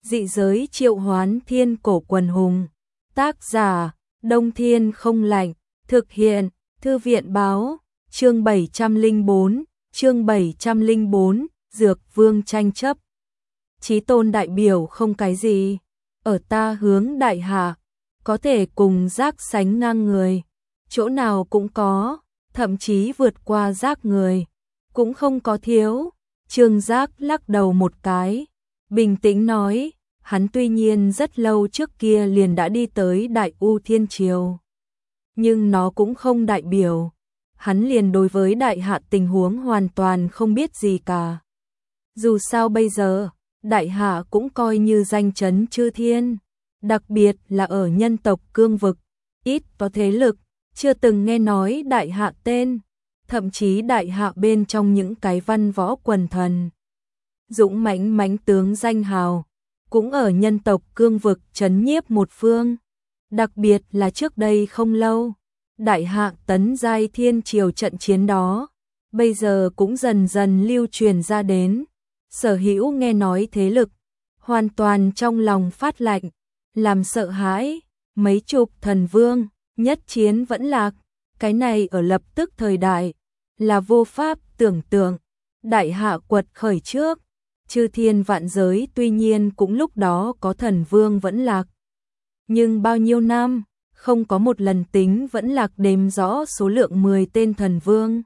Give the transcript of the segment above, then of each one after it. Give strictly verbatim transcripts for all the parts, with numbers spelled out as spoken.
Dị giới triệu hoán thiên cổ quần hùng. Tác giả, Đông Thiên không lạnh. Thực hiện, Thư viện báo. Chương bảy trăm lẻ bốn, chương bảy trăm lẻ bốn, Dược Vương tranh chấp. Chí tôn đại biểu không cái gì. Ở ta hướng đại hạ, có thể cùng giác sánh ngang người. Chỗ nào cũng có, thậm chí vượt qua giác người. Cũng không có thiếu. Trương Giác lắc đầu một cái, bình tĩnh nói, hắn tuy nhiên rất lâu trước kia liền đã đi tới Đại U Thiên Triều. Nhưng nó cũng không đại biểu, hắn liền đối với đại hạ tình huống hoàn toàn không biết gì cả. Dù sao bây giờ, đại hạ cũng coi như danh chấn chư thiên, đặc biệt là ở nhân tộc cương vực, ít có thế lực, chưa từng nghe nói đại hạ tên. Thậm chí đại hạ bên trong những cái văn võ quần thần, dũng mãnh mãnh tướng danh hào, cũng ở nhân tộc cương vực trấn nhiếp một phương. Đặc biệt là trước đây không lâu, đại hạ tấn giai thiên triều trận chiến đó, bây giờ cũng dần dần lưu truyền ra đến. Sở hữu nghe nói thế lực, hoàn toàn trong lòng phát lạnh, làm sợ hãi, mấy chục thần vương, nhất chiến vẫn lạc. Cái này ở lập tức thời đại, là vô pháp tưởng tượng. Đại hạ quật khởi trước, chư thiên vạn giới tuy nhiên cũng lúc đó có thần vương vẫn lạc. Nhưng bao nhiêu năm, không có một lần tính vẫn lạc đếm rõ số lượng mười tên thần vương.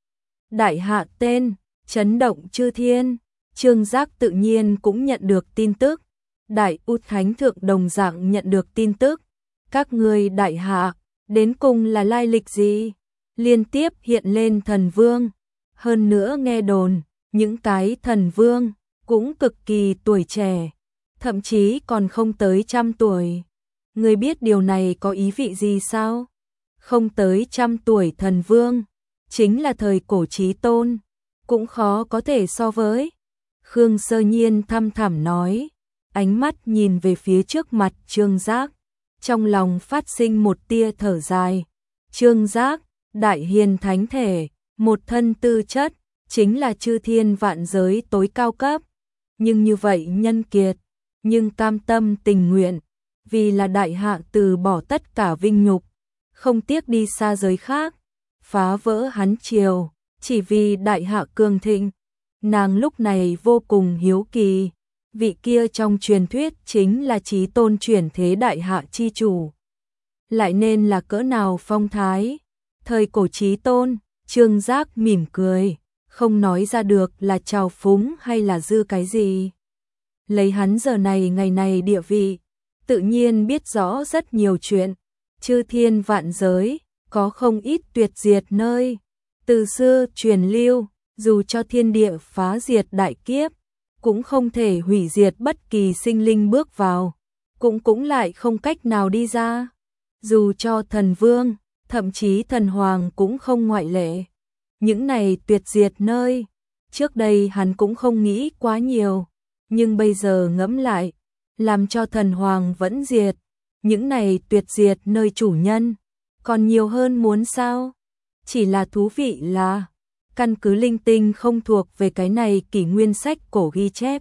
Đại hạ tên, chấn động chư thiên, Trương Giác tự nhiên cũng nhận được tin tức. Đại U Thánh Thượng đồng dạng nhận được tin tức. Các ngươi đại hạ, đến cùng là lai lịch gì? Liên tiếp hiện lên thần vương. Hơn nữa nghe đồn, những cái thần vương cũng cực kỳ tuổi trẻ, thậm chí còn không tới trăm tuổi. Người biết điều này có ý vị gì sao? Không tới trăm tuổi thần vương, chính là thời cổ Chí Tôn, cũng khó có thể so với. Khương Sơ Nhiên thăm thẳm nói, ánh mắt nhìn về phía trước mặt Trương Giác, trong lòng phát sinh một tia thở dài. Trương Giác, đại hiền thánh thể, một thân tư chất, chính là chư thiên vạn giới tối cao cấp. Nhưng như vậy nhân kiệt, nhưng cam tâm tình nguyện, vì là đại hạ từ bỏ tất cả vinh nhục, không tiếc đi xa giới khác, phá vỡ hắn triều, chỉ vì đại hạ cường thịnh. Nàng lúc này vô cùng hiếu kỳ, vị kia trong truyền thuyết chính là Chí Tôn chuyển thế đại hạ chi chủ, lại nên là cỡ nào phong thái. Thời cổ Chí Tôn, Trương Giác mỉm cười, không nói ra được là trào phúng hay là dư cái gì. Lấy hắn giờ này ngày này địa vị, tự nhiên biết rõ rất nhiều chuyện. Chư thiên vạn giới, có không ít tuyệt diệt nơi. Từ xưa truyền lưu, dù cho thiên địa phá diệt đại kiếp, cũng không thể hủy diệt bất kỳ sinh linh bước vào, cũng cũng lại không cách nào đi ra. Dù cho thần vương, thậm chí thần hoàng cũng không ngoại lệ. Những này tuyệt diệt nơi, trước đây hắn cũng không nghĩ quá nhiều, nhưng bây giờ ngẫm lại, làm cho thần hoàng vẫn diệt, những này tuyệt diệt nơi chủ nhân, còn nhiều hơn muốn sao? Chỉ là thú vị là, căn cứ linh tinh không thuộc về cái này kỷ nguyên sách cổ ghi chép.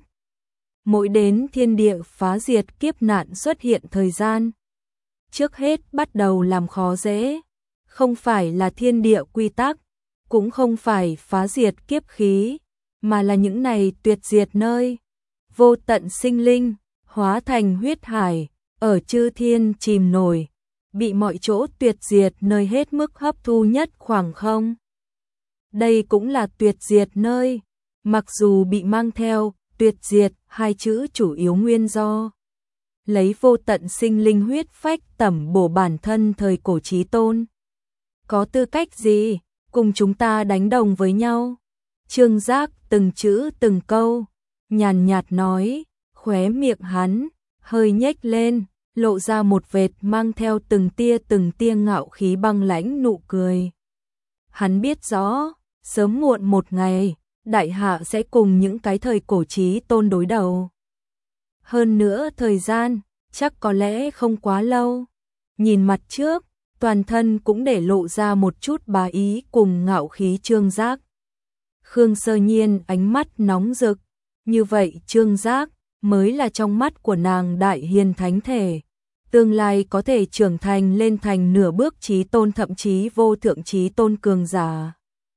Mỗi đến thiên địa phá diệt kiếp nạn xuất hiện thời gian, trước hết bắt đầu làm khó dễ, không phải là thiên địa quy tắc, cũng không phải phá diệt kiếp khí, mà là những này tuyệt diệt nơi. Vô tận sinh linh, hóa thành huyết hải, ở chư thiên chìm nổi, bị mọi chỗ tuyệt diệt nơi hết mức hấp thu nhất khoảng không. Đây cũng là tuyệt diệt nơi, mặc dù bị mang theo tuyệt diệt hai chữ chủ yếu nguyên do. Lấy vô tận sinh linh huyết phách tẩm bổ bản thân thời cổ Chí Tôn. Có tư cách gì, cùng chúng ta đánh đồng với nhau? Trương Giác từng chữ từng câu, nhàn nhạt nói, khóe miệng hắn, hơi nhếch lên, lộ ra một vệt mang theo từng tia từng tia ngạo khí băng lãnh nụ cười. Hắn biết rõ, sớm muộn một ngày, đại hạ sẽ cùng những cái thời cổ Chí Tôn đối đầu. Hơn nữa thời gian, chắc có lẽ không quá lâu. Nhìn mặt trước, toàn thân cũng để lộ ra một chút bá ý cùng ngạo khí Trương Giác. Khương Sơ Nhiên ánh mắt nóng rực, như vậy Trương Giác, mới là trong mắt của nàng đại hiền thánh thể. Tương lai có thể trưởng thành lên thành nửa bước chí tôn, thậm chí vô thượng chí tôn cường giả.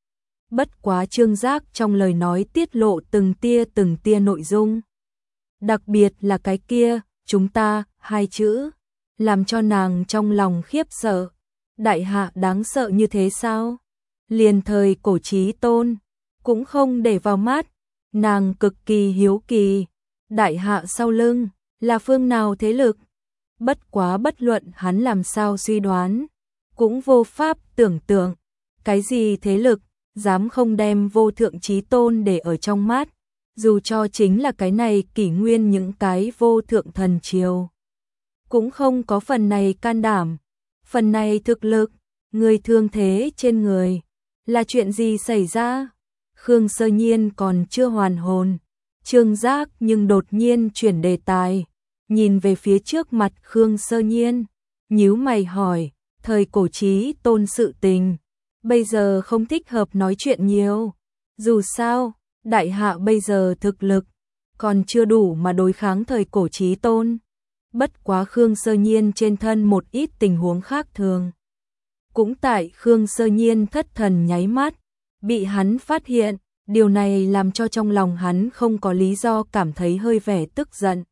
Bất quá Trương Giác trong lời nói tiết lộ từng tia từng tia nội dung. Đặc biệt là cái kia, chúng ta, hai chữ, làm cho nàng trong lòng khiếp sợ. Đại hạ đáng sợ như thế sao? Liền thời cổ chí tôn, cũng không để vào mắt. Nàng cực kỳ hiếu kỳ, đại hạ sau lưng, là phương nào thế lực? Bất quá bất luận hắn làm sao suy đoán, cũng vô pháp tưởng tượng, cái gì thế lực, dám không đem vô thượng chí tôn để ở trong mắt, dù cho chính là cái này kỷ nguyên những cái vô thượng thần triều. Cũng không có phần này can đảm, phần này thực lực, người thương thế trên người, là chuyện gì xảy ra? Khương Sơ Nhiên còn chưa hoàn hồn, Trương Giác nhưng đột nhiên chuyển đề tài, nhìn về phía trước mặt Khương Sơ Nhiên, nhíu mày hỏi, thời cổ chí tôn sự tình, bây giờ không thích hợp nói chuyện nhiều, dù sao, đại hạ bây giờ thực lực, còn chưa đủ mà đối kháng thời cổ chí tôn. Bất quá Khương Sơ Nhiên trên thân một ít tình huống khác thường. Cũng tại Khương Sơ Nhiên thất thần nháy mắt, bị hắn phát hiện, điều này làm cho trong lòng hắn không có lý do cảm thấy hơi vẻ tức giận.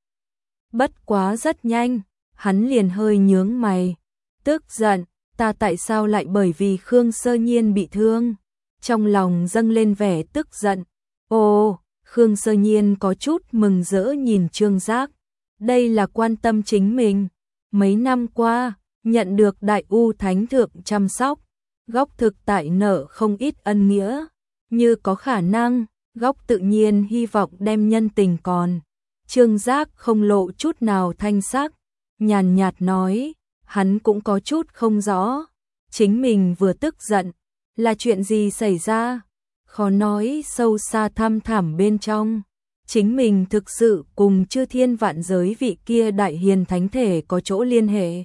Bất quá rất nhanh, hắn liền hơi nhướng mày, tức giận, ta tại sao lại bởi vì Khương Sơ Nhiên bị thương? Trong lòng dâng lên vẻ tức giận. Ồ, Khương Sơ Nhiên có chút mừng rỡ nhìn Trương Giác. Đây là quan tâm chính mình. Mấy năm qua, nhận được Đại U Thánh Thượng chăm sóc, góc thực tại nợ không ít ân nghĩa. Như có khả năng, góc tự nhiên hy vọng đem nhân tình còn. Trương Giác không lộ chút nào thanh sắc, nhàn nhạt nói, hắn cũng có chút không rõ. Chính mình vừa tức giận, là chuyện gì xảy ra? Khó nói sâu xa thăm thẳm bên trong. Chính mình thực sự cùng chư thiên vạn giới vị kia đại hiền thánh thể có chỗ liên hệ.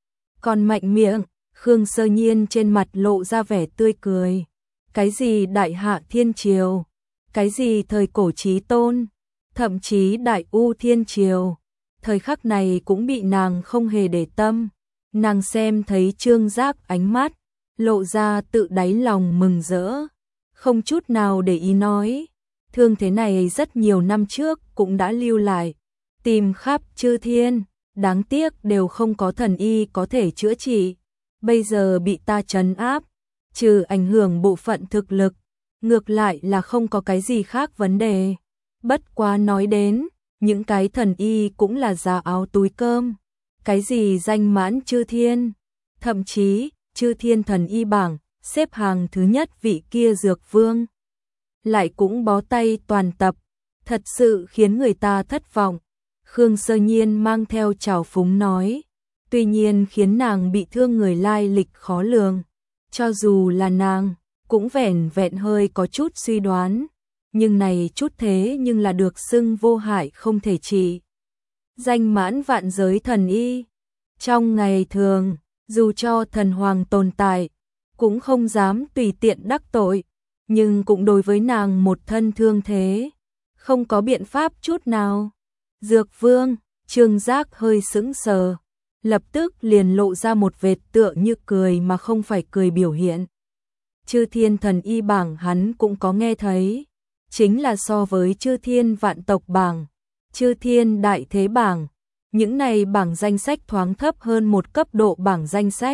Còn mạnh miệng, Khương Sơ Nhiên trên mặt lộ ra vẻ tươi cười. Cái gì đại hạ thiên triều, cái gì thời cổ chí tôn, thậm chí đại u thiên triều, thời khắc này cũng bị nàng không hề để tâm. Nàng xem thấy Trương Giác ánh mắt, lộ ra tự đáy lòng mừng rỡ, không chút nào để ý nói, thương thế này rất nhiều năm trước cũng đã lưu lại, tìm khắp chư thiên, đáng tiếc đều không có thần y có thể chữa trị, bây giờ bị ta trấn áp, trừ ảnh hưởng bộ phận thực lực, ngược lại là không có cái gì khác vấn đề. Bất quá nói đến, những cái thần y cũng là giá áo túi cơm, cái gì danh mãn chư thiên, thậm chí chư thiên thần y bảng, xếp hàng thứ nhất vị kia dược vương. Lại cũng bó tay toàn tập, thật sự khiến người ta thất vọng. Khương Sơ Nhiên mang theo trào phúng nói, tuy nhiên khiến nàng bị thương người lai lịch khó lường. Cho dù là nàng, cũng vẻn vẹn hơi có chút suy đoán, nhưng này chút thế nhưng là được xưng vô hại không thể trị. Danh mãn vạn giới thần y, trong ngày thường, dù cho thần hoàng tồn tại, cũng không dám tùy tiện đắc tội, nhưng cũng đối với nàng một thân thương thế, không có biện pháp chút nào. Dược vương, Trương Giác hơi sững sờ, lập tức liền lộ ra một vệt tựa như cười mà không phải cười biểu hiện. Chư thiên thần y bảng hắn cũng có nghe thấy, chính là so với chư thiên vạn tộc bảng, chư thiên đại thế bảng, những này bảng danh sách thoáng thấp hơn một cấp độ bảng danh sách.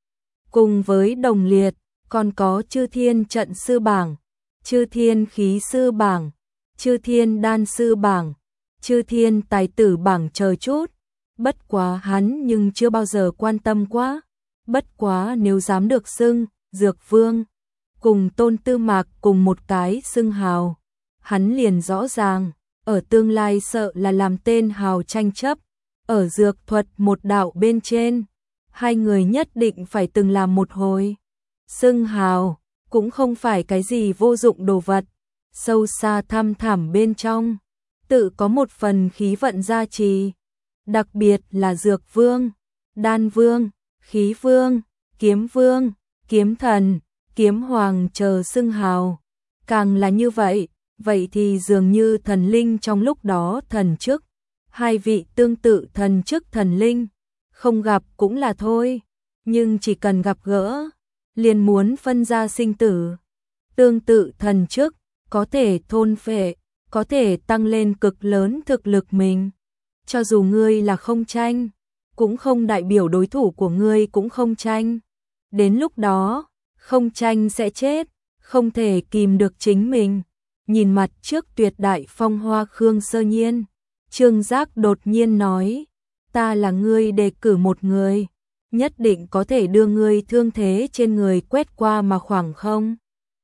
Cùng với đồng liệt, còn có chư thiên trận sư bảng, chư thiên khí sư bảng, chư thiên đan sư bảng, chư thiên tài tử bảng chờ chút. Bất quá hắn nhưng chưa bao giờ quan tâm quá. Bất quá nếu dám được xưng dược vương, cùng Tôn Tư Mạc cùng một cái xưng hào, hắn liền rõ ràng, ở tương lai sợ là làm tên hào tranh chấp, ở dược thuật một đạo bên trên, hai người nhất định phải từng làm một hồi. Xưng hào cũng không phải cái gì vô dụng đồ vật, sâu xa thăm thẳm bên trong, tự có một phần khí vận gia trì, đặc biệt là dược vương, đan vương, khí vương, kiếm vương, kiếm thần, kiếm hoàng chờ xưng hào. Càng là như vậy, vậy thì dường như thần linh trong lúc đó thần chức, hai vị tương tự thần chức thần linh, không gặp cũng là thôi, nhưng chỉ cần gặp gỡ, liền muốn phân ra sinh tử. Tương tự thần chức, có thể thôn phệ, có thể tăng lên cực lớn thực lực mình. Cho dù ngươi là không tranh, cũng không đại biểu đối thủ của ngươi cũng không tranh. Đến lúc đó, không tranh sẽ chết, không thể kìm được chính mình. Nhìn mặt trước tuyệt đại phong hoa Khương Sơ Nhiên, Trương Giác đột nhiên nói, ta là ngươi đề cử một người, nhất định có thể đưa ngươi thương thế trên người quét qua mà khoảng không.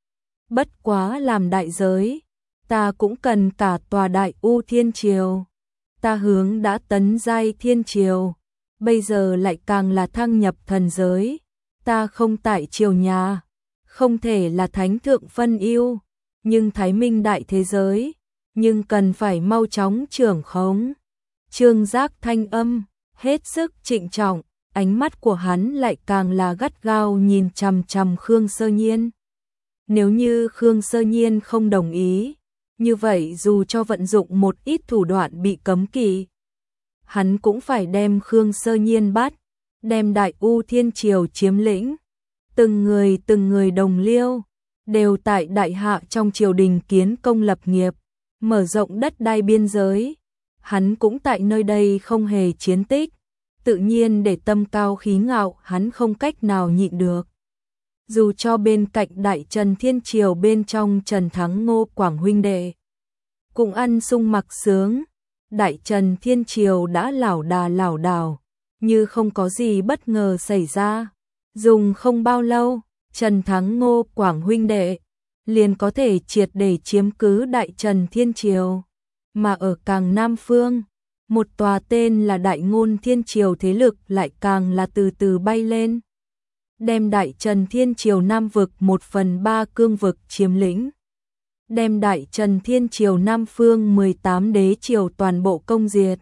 Bất quá làm đại giới, ta cũng cần cả tòa đại U Thiên Triều. Ta hướng đã tấn giai Thiên Triều, bây giờ lại càng là thăng nhập thần giới. Ta không tại triều nhà, không thể là thánh thượng phân ưu, nhưng Thái Minh đại thế giới, nhưng cần phải mau chóng trưởng khống. Trương Giác thanh âm, hết sức trịnh trọng, ánh mắt của hắn lại càng là gắt gao nhìn chằm chằm Khương Sơ Nhiên. Nếu như Khương Sơ Nhiên không đồng ý, như vậy dù cho vận dụng một ít thủ đoạn bị cấm kỵ, hắn cũng phải đem Khương Sơ Nhiên bắt, đem đại U Thiên Triều chiếm lĩnh. Từng người từng người đồng liêu, đều tại đại hạ trong triều đình kiến công lập nghiệp, mở rộng đất đai biên giới. Hắn cũng tại nơi đây không hề chiến tích, tự nhiên để tâm cao khí ngạo hắn không cách nào nhịn được. Dù cho bên cạnh đại Trần Thiên Triều bên trong Trần Thắng Ngô Quảng huynh đệ, cũng ăn sung mặc sướng, đại Trần Thiên Triều đã lảo đà lảo đảo, như không có gì bất ngờ xảy ra. Dùng không bao lâu, Trần Thắng Ngô Quảng huynh đệ liền có thể triệt để chiếm cứ đại Trần Thiên Triều. Mà ở càng Nam Phương, một tòa tên là Đại Ngôn Thiên Triều thế lực lại càng là từ từ bay lên, đem đại Trần Thiên Triều Nam vực một phần ba cương vực chiếm lĩnh, đem đại Trần Thiên Triều Nam Phương mười tám đế triều toàn bộ công diệt.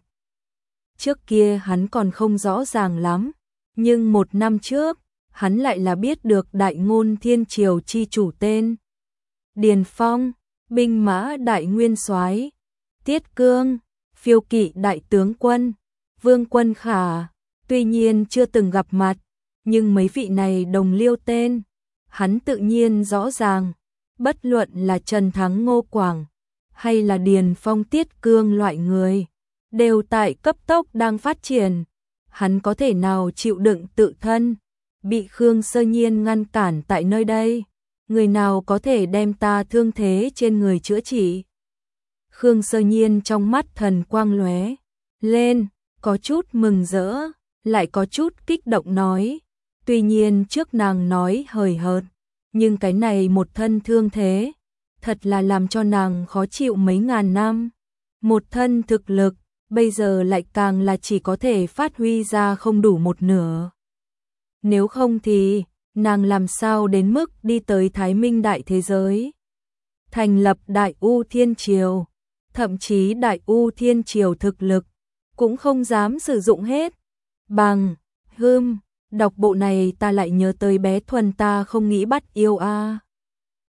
Trước kia hắn còn không rõ ràng lắm, nhưng một năm trước, hắn lại là biết được Đại Ngôn Thiên Triều chi chủ tên Điền Phong, binh mã đại nguyên soái, Tiết Cương, phiêu kỵ đại tướng quân, Vương Quân Khả. Tuy nhiên chưa từng gặp mặt, nhưng mấy vị này đồng liêu tên, hắn tự nhiên rõ ràng. Bất luận là Trần Thắng Ngô Quảng, hay là Điền Phong Tiết Cương loại người, đều tại cấp tốc đang phát triển. Hắn có thể nào chịu đựng tự thân bị Khương Sơ Nhiên ngăn cản tại nơi đây? Người nào có thể đem ta thương thế trên người chữa trị? Khương Sơ Nhiên trong mắt thần quang lóe lên, có chút mừng rỡ, lại có chút kích động nói. Tuy nhiên trước nàng nói hời hợt, nhưng cái này một thân thương thế, thật là làm cho nàng khó chịu mấy ngàn năm. Một thân thực lực, bây giờ lại càng là chỉ có thể phát huy ra không đủ một nửa. Nếu không thì, nàng làm sao đến mức đi tới Thái Minh đại thế giới, thành lập đại U Thiên Triều, thậm chí đại U Thiên Triều thực lực, cũng không dám sử dụng hết. Bằng, hưm, đọc bộ này ta lại nhớ tới bé Thuần ta không nghĩ bắt yêu a.